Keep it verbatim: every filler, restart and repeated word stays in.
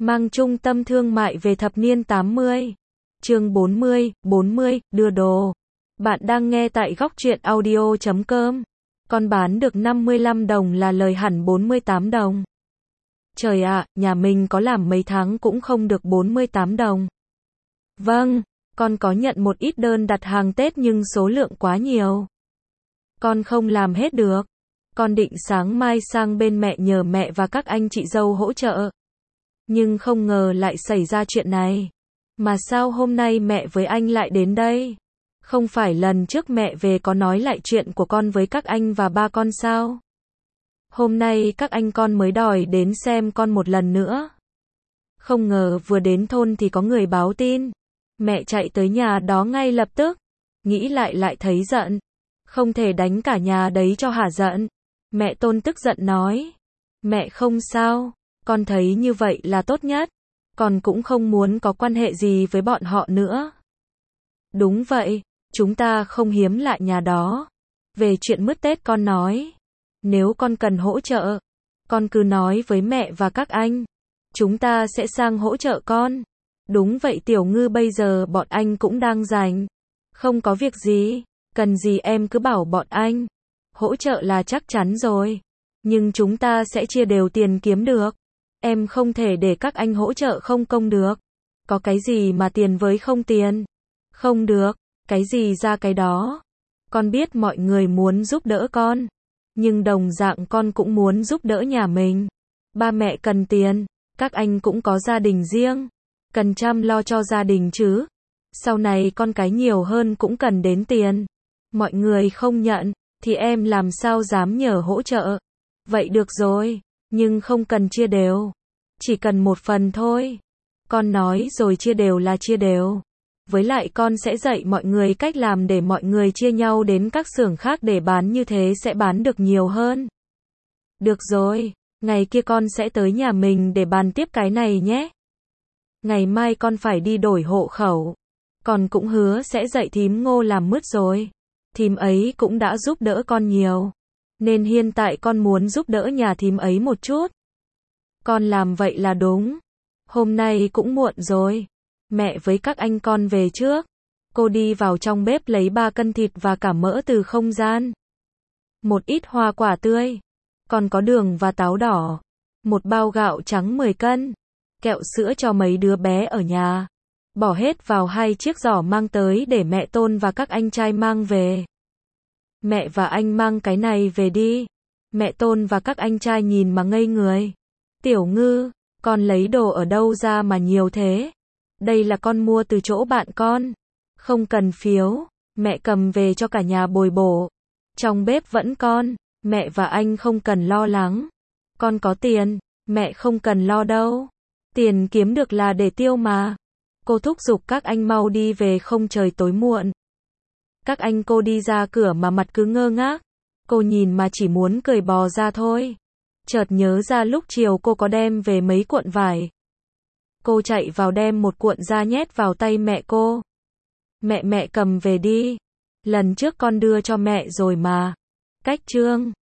Mang trung tâm thương mại về thập niên tám mươi. Chương bốn mươi, bốn mươi, đưa đồ. Bạn đang nghe tại góc truyện audio chấm com. Con bán được năm mươi lăm đồng là lời hẳn bốn mươi tám đồng. Trời ạ, nhà mình có làm mấy tháng cũng không được bốn mươi tám đồng. Vâng, con có nhận một ít đơn đặt hàng Tết nhưng số lượng quá nhiều. Con không làm hết được. Con định sáng mai sang bên mẹ nhờ mẹ và các anh chị dâu hỗ trợ. Nhưng không ngờ lại xảy ra chuyện này. Mà sao hôm nay mẹ với anh lại đến đây? Không phải lần trước mẹ về có nói lại chuyện của con với các anh và ba con sao? Hôm nay các anh con mới đòi đến xem con một lần nữa. Không ngờ vừa đến thôn thì có người báo tin. Mẹ chạy tới nhà đó ngay lập tức. Nghĩ lại lại thấy giận. Không thể đánh cả nhà đấy cho hả giận. Mẹ Tôn tức giận nói. Mẹ không sao. Con thấy như vậy là tốt nhất. Con cũng không muốn có quan hệ gì với bọn họ nữa. Đúng vậy, chúng ta không hiếm lại nhà đó. Về chuyện mứt Tết con nói. Nếu con cần hỗ trợ, con cứ nói với mẹ và các anh. Chúng ta sẽ sang hỗ trợ con. Đúng vậy Tiểu Ngư, bây giờ bọn anh cũng đang rảnh. Không có việc gì, cần gì em cứ bảo bọn anh. Hỗ trợ là chắc chắn rồi. Nhưng chúng ta sẽ chia đều tiền kiếm được. Em không thể để các anh hỗ trợ không công được. Có cái gì mà tiền với không tiền? Không được, cái gì ra cái đó. Con biết mọi người muốn giúp đỡ con. Nhưng đồng dạng con cũng muốn giúp đỡ nhà mình. Ba mẹ cần tiền, các anh cũng có gia đình riêng. Cần chăm lo cho gia đình chứ. Sau này con cái nhiều hơn cũng cần đến tiền. Mọi người không nhận, thì em làm sao dám nhờ hỗ trợ. Vậy được rồi. Nhưng không cần chia đều. Chỉ cần một phần thôi. Con nói rồi, chia đều là chia đều. Với lại con sẽ dạy mọi người cách làm để mọi người chia nhau đến các xưởng khác để bán, như thế sẽ bán được nhiều hơn. Được rồi, ngày kia con sẽ tới nhà mình để bàn tiếp cái này nhé. Ngày mai con phải đi đổi hộ khẩu. Con cũng hứa sẽ dạy thím Ngô làm mứt rồi. Thím ấy cũng đã giúp đỡ con nhiều. Nên hiện tại con muốn giúp đỡ nhà thím ấy một chút. Con làm vậy là đúng. Hôm nay cũng muộn rồi. Mẹ với các anh con về trước. Cô đi vào trong bếp lấy ba cân thịt và cả mỡ từ không gian. Một ít hoa quả tươi. Còn có đường và táo đỏ. Một bao gạo trắng mười cân. Kẹo sữa cho mấy đứa bé ở nhà. Bỏ hết vào hai chiếc giỏ mang tới để mẹ Tôn và các anh trai mang về. Mẹ và anh mang cái này về đi. Mẹ Tôn và các anh trai nhìn mà ngây người. Tiểu Ngư, con lấy đồ ở đâu ra mà nhiều thế? Đây là con mua từ chỗ bạn con. Không cần phiếu, mẹ cầm về cho cả nhà bồi bổ. Trong bếp vẫn còn, mẹ và anh không cần lo lắng. Con có tiền, mẹ không cần lo đâu. Tiền kiếm được là để tiêu mà. Cô thúc giục các anh mau đi về không trời tối muộn. Các anh cô đi ra cửa mà mặt cứ ngơ ngác. Cô nhìn mà chỉ muốn cười bò ra thôi. Chợt nhớ ra lúc chiều cô có đem về mấy cuộn vải. Cô chạy vào đem một cuộn ra nhét vào tay mẹ cô. Mẹ mẹ cầm về đi. Lần trước con đưa cho mẹ rồi mà. Cách chương